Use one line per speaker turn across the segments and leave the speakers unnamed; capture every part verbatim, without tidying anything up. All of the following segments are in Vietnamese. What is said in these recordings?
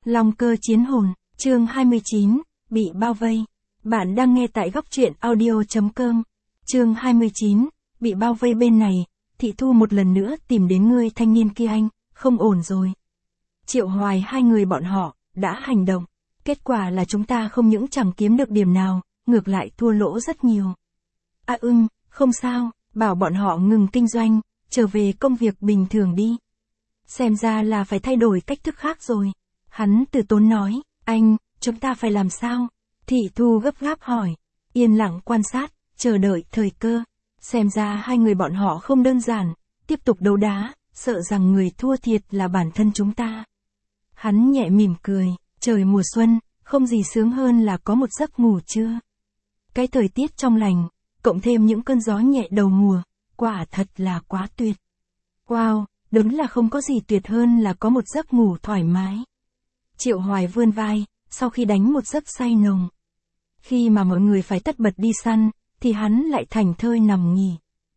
Long cơ chiến hồn, chương hai mươi chín, bị bao vây. Bạn đang nghe tại góc truyện audio chấm com. Chương hai mươi chín, bị bao vây bên này, Thị Thu một lần nữa tìm đến ngươi thanh niên kia anh, không ổn rồi. Triệu Hoài hai người bọn họ, đã hành động. Kết quả là chúng ta không những chẳng kiếm được điểm nào, ngược lại thua lỗ rất nhiều. À ưng, không sao, bảo bọn họ ngừng kinh doanh, trở về công việc bình thường đi. Xem ra là phải thay đổi cách thức khác rồi. Hắn từ tốn nói, anh, chúng ta phải làm sao? Thị Thu gấp gáp hỏi, yên lặng quan sát, chờ đợi thời cơ. Xem ra hai người bọn họ không đơn giản, tiếp tục đấu đá, sợ rằng người thua thiệt là bản thân chúng ta. Hắn nhẹ mỉm cười, trời mùa xuân, không gì sướng hơn là có một giấc ngủ trưa. Cái thời tiết trong lành, cộng thêm những cơn gió nhẹ đầu mùa, quả thật là quá tuyệt. Wow, đúng là không có gì tuyệt hơn là có một giấc ngủ thoải mái. Triệu Hoài vươn vai, sau khi đánh một giấc say nồng. Khi mà mọi người phải tất bật đi săn, thì hắn lại thảnh thơi nằm nghỉ.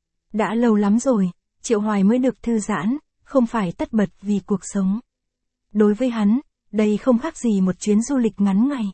Đã lâu lắm rồi, Triệu Hoài mới được thư giãn, không phải tất bật vì cuộc sống. Đối với hắn, đây không khác gì một chuyến du lịch ngắn ngày.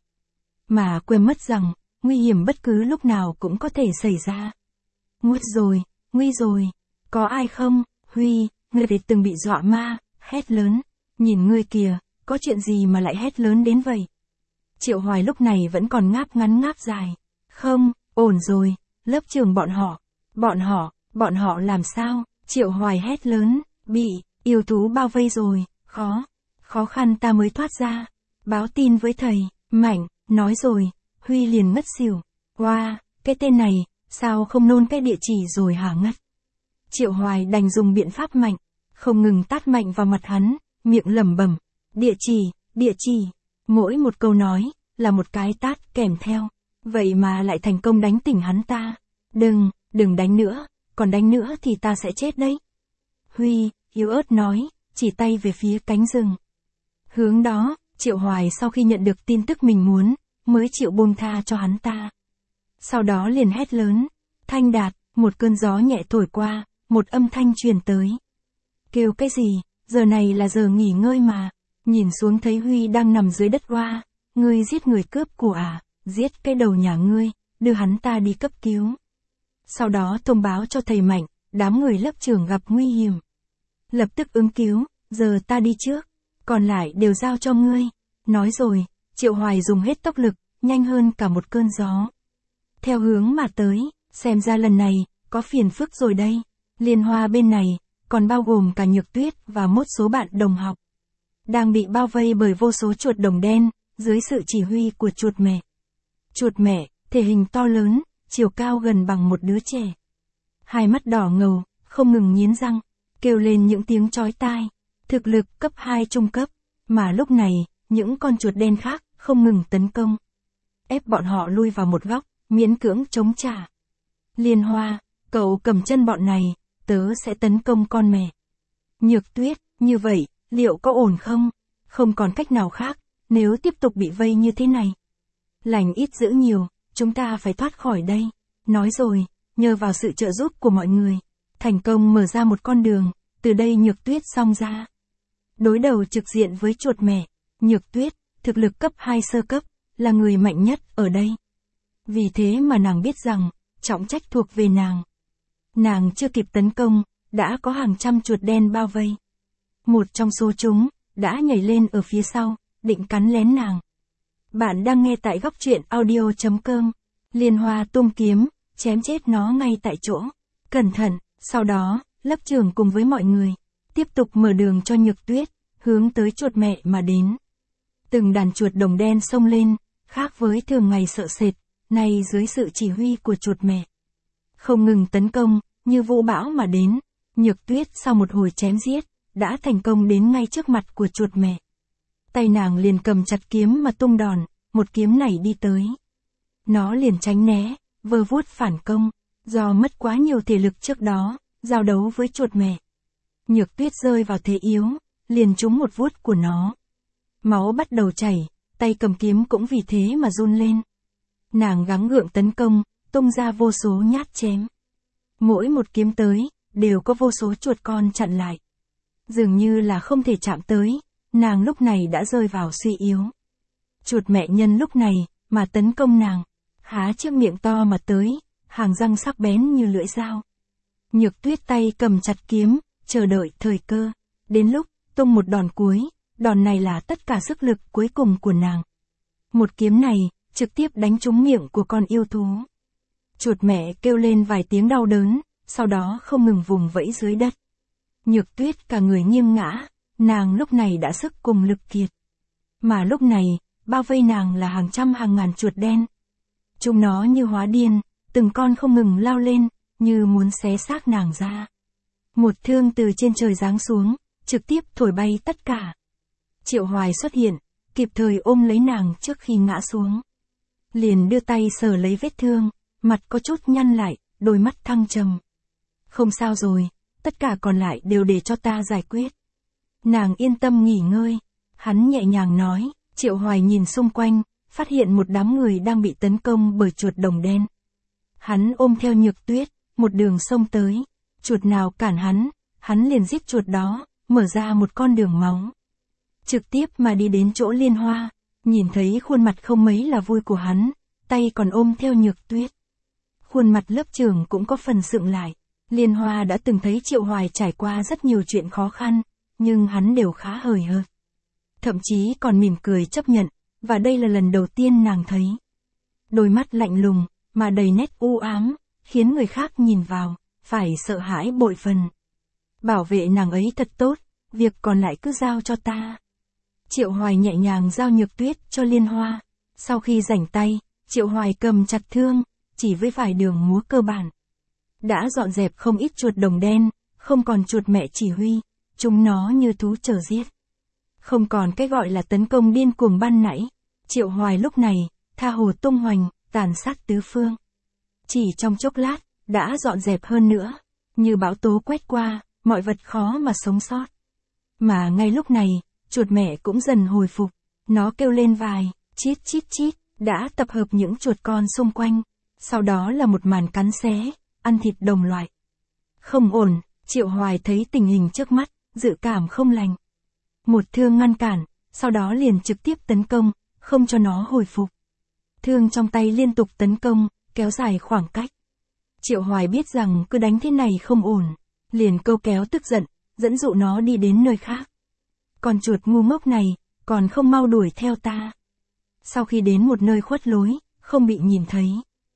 Mà quên mất rằng, nguy hiểm bất cứ lúc nào cũng có thể xảy ra. Nguy rồi, nguy rồi, có ai không? Huy, ngươi từng bị dọa ma, hét lớn. Nhìn ngươi kìa, có chuyện gì mà lại hét lớn đến vậy? Triệu Hoài lúc này vẫn còn ngáp ngắn ngáp dài. Không, ổn rồi, lớp trưởng bọn họ. Bọn họ, bọn họ làm sao? Triệu Hoài hét lớn, bị, yêu thú bao vây rồi, khó, khó khăn ta mới thoát ra. Báo tin với thầy, Mạnh, nói rồi, Huy liền ngất xỉu. Wow, cái tên này, sao không nôn cái địa chỉ rồi hả ngất? Triệu Hoài đành dùng biện pháp mạnh, không ngừng tát mạnh vào mặt hắn, miệng lẩm bẩm, địa chỉ, địa chỉ. Mỗi một câu nói, là một cái tát kèm theo. Vậy mà lại thành công đánh tỉnh hắn ta. Đừng, đừng đánh nữa, còn đánh nữa thì ta sẽ chết đấy. Huy, yếu ớt nói, chỉ tay về phía cánh rừng. Hướng đó, Triệu Hoài sau khi nhận được tin tức mình muốn, mới chịu buông tha cho hắn ta. Sau đó liền hét lớn, Thanh Đạt, một cơn gió nhẹ thổi qua, một âm thanh truyền tới. Kêu cái gì, giờ này là giờ nghỉ ngơi mà. Nhìn xuống thấy Huy đang nằm dưới đất oa, ngươi giết người cướp của à, giết cái đầu nhà ngươi, đưa hắn ta đi cấp cứu. Sau đó thông báo cho thầy Mạnh, đám người lớp trưởng gặp nguy hiểm. Lập tức ứng cứu, giờ ta đi trước, còn lại đều giao cho ngươi. Nói rồi, Triệu Hoài dùng hết tốc lực, nhanh hơn cả một cơn gió. Theo hướng mà tới, xem ra lần này, có phiền phức rồi đây. Liên Hoa bên này, còn bao gồm cả Nhược Tuyết và một số bạn đồng học. Đang bị bao vây bởi vô số chuột đồng đen, dưới sự chỉ huy của chuột mẹ. Chuột mẹ, thể hình to lớn, chiều cao gần bằng một đứa trẻ. Hai mắt đỏ ngầu, không ngừng nghiến răng, kêu lên những tiếng chói tai. Thực lực cấp hai trung cấp, mà lúc này, những con chuột đen khác, không ngừng tấn công. Ép bọn họ lui vào một góc, miễn cưỡng chống trả. Liên Hoa, cậu cầm chân bọn này, tớ sẽ tấn công con mẹ. Nhược Tuyết, như vậy, liệu có ổn không? Không còn cách nào khác, nếu tiếp tục bị vây như thế này. Lành ít dữ nhiều, chúng ta phải thoát khỏi đây. Nói rồi, nhờ vào sự trợ giúp của mọi người, thành công mở ra một con đường, từ đây Nhược Tuyết xông ra. Đối đầu trực diện với chuột mẹ, Nhược Tuyết, thực lực cấp hai sơ cấp, là người mạnh nhất ở đây. Vì thế mà nàng biết rằng, trọng trách thuộc về nàng. Nàng chưa kịp tấn công, đã có hàng trăm chuột đen bao vây. Một trong số chúng, đã nhảy lên ở phía sau, định cắn lén nàng. Bạn đang nghe tại góc truyện audio chấm com. Liên Hoa tung kiếm, chém chết nó ngay tại chỗ. Cẩn thận, sau đó, lớp trưởng cùng với mọi người, tiếp tục mở đường cho Nhược Tuyết, hướng tới chuột mẹ mà đến. Từng đàn chuột đồng đen xông lên, khác với thường ngày sợ sệt, nay dưới sự chỉ huy của chuột mẹ. Không ngừng tấn công, như vũ bão mà đến. Nhược Tuyết sau một hồi chém giết, đã thành công đến ngay trước mặt của chuột mẹ. Tay nàng liền cầm chặt kiếm mà tung đòn, một kiếm này đi tới. Nó liền tránh né, vơ vuốt phản công, do mất quá nhiều thể lực trước đó, giao đấu với chuột mẹ. Nhược Tuyết rơi vào thế yếu, liền trúng một vuốt của nó. Máu bắt đầu chảy, tay cầm kiếm cũng vì thế mà run lên. Nàng gắng gượng tấn công, tung ra vô số nhát chém. Mỗi một kiếm tới, đều có vô số chuột con chặn lại. Dường như là không thể chạm tới, nàng lúc này đã rơi vào suy yếu. Chuột mẹ nhân lúc này, mà tấn công nàng, há chiếc miệng to mà tới, hàng răng sắc bén như lưỡi dao. Nhược Tuyết tay cầm chặt kiếm, chờ đợi thời cơ. Đến lúc, tung một đòn cuối, đòn này là tất cả sức lực cuối cùng của nàng. Một kiếm này, trực tiếp đánh trúng miệng của con yêu thú. Chuột mẹ kêu lên vài tiếng đau đớn, sau đó không ngừng vùng vẫy dưới đất. Nhược Tuyết cả người nghiêng ngã, nàng lúc này đã sức cùng lực kiệt. Mà lúc này, bao vây nàng là hàng trăm hàng ngàn chuột đen. Chúng nó như hóa điên, từng con không ngừng lao lên, như muốn xé xác nàng ra. Một thương từ trên trời giáng xuống, trực tiếp thổi bay tất cả. Triệu Hoài xuất hiện, kịp thời ôm lấy nàng trước khi ngã xuống. Liền đưa tay sờ lấy vết thương, mặt có chút nhăn lại, đôi mắt thăng trầm. Không sao rồi, tất cả còn lại đều để cho ta giải quyết. Nàng yên tâm nghỉ ngơi. Hắn nhẹ nhàng nói. Triệu Hoài nhìn xung quanh, phát hiện một đám người đang bị tấn công bởi chuột đồng đen. Hắn ôm theo Nhược Tuyết, một đường xông tới. Chuột nào cản hắn, hắn liền giết chuột đó, mở ra một con đường máu. Trực tiếp mà đi đến chỗ Liên Hoa, nhìn thấy khuôn mặt không mấy là vui của hắn, tay còn ôm theo Nhược Tuyết. Khuôn mặt lớp trưởng cũng có phần sượng lại. Liên Hoa đã từng thấy Triệu Hoài trải qua rất nhiều chuyện khó khăn, nhưng hắn đều khá hời hợt. Thậm chí còn mỉm cười chấp nhận, và đây là lần đầu tiên nàng thấy. Đôi mắt lạnh lùng, mà đầy nét u ám, khiến người khác nhìn vào, phải sợ hãi bội phần. Bảo vệ nàng ấy thật tốt, việc còn lại cứ giao cho ta. Triệu Hoài nhẹ nhàng giao Nhược Tuyết cho Liên Hoa. Sau khi rảnh tay, Triệu Hoài cầm chặt thương, chỉ với vài đường múa cơ bản. Đã dọn dẹp không ít chuột đồng đen, không còn chuột mẹ chỉ huy, chúng nó như thú chờ giết. Không còn cái gọi là tấn công điên cuồng ban nãy. Triệu Hoài lúc này, tha hồ tung hoành, tàn sát tứ phương. Chỉ trong chốc lát, đã dọn dẹp hơn nữa. Như bão tố quét qua, mọi vật khó mà sống sót. Mà ngay lúc này, chuột mẹ cũng dần hồi phục. Nó kêu lên vài, chít chít chít, đã tập hợp những chuột con xung quanh. Sau đó là một màn cắn xé, ăn thịt đồng loại. Không ổn, Triệu Hoài thấy tình hình trước mắt, dự cảm không lành. Một thương ngăn cản, sau đó liền trực tiếp tấn công, không cho nó hồi phục. Thương trong tay liên tục tấn công, kéo dài khoảng cách. Triệu Hoài biết rằng cứ đánh thế này không ổn, liền câu kéo tức giận, dẫn dụ nó đi đến nơi khác. Con chuột ngu ngốc này, còn không mau đuổi theo ta. Sau khi đến một nơi khuất lối, không bị nhìn thấy.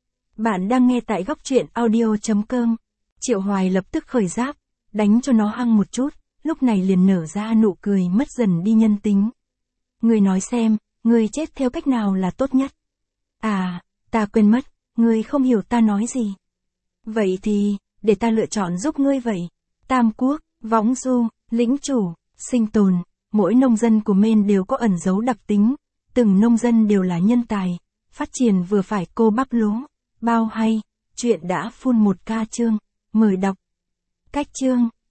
Bạn đang nghe tại góc truyện audio chấm com. Triệu Hoài lập tức khởi giáp, đánh cho nó hăng một chút, lúc này liền nở ra nụ cười mất dần đi nhân tính. Ngươi nói xem, ngươi chết theo cách nào là tốt nhất? À, ta quên mất, ngươi không hiểu ta nói gì. Vậy thì, để ta lựa chọn giúp ngươi vậy. Tam Quốc, Võng Du, Lĩnh Chủ, Sinh Tồn, mỗi nông dân của Maine đều có ẩn dấu đặc tính. Từng nông dân đều là nhân tài, phát triển vừa phải cô bắp lúa. Bao hay, chuyện đã full một ca chương, mời đọc. Cách chương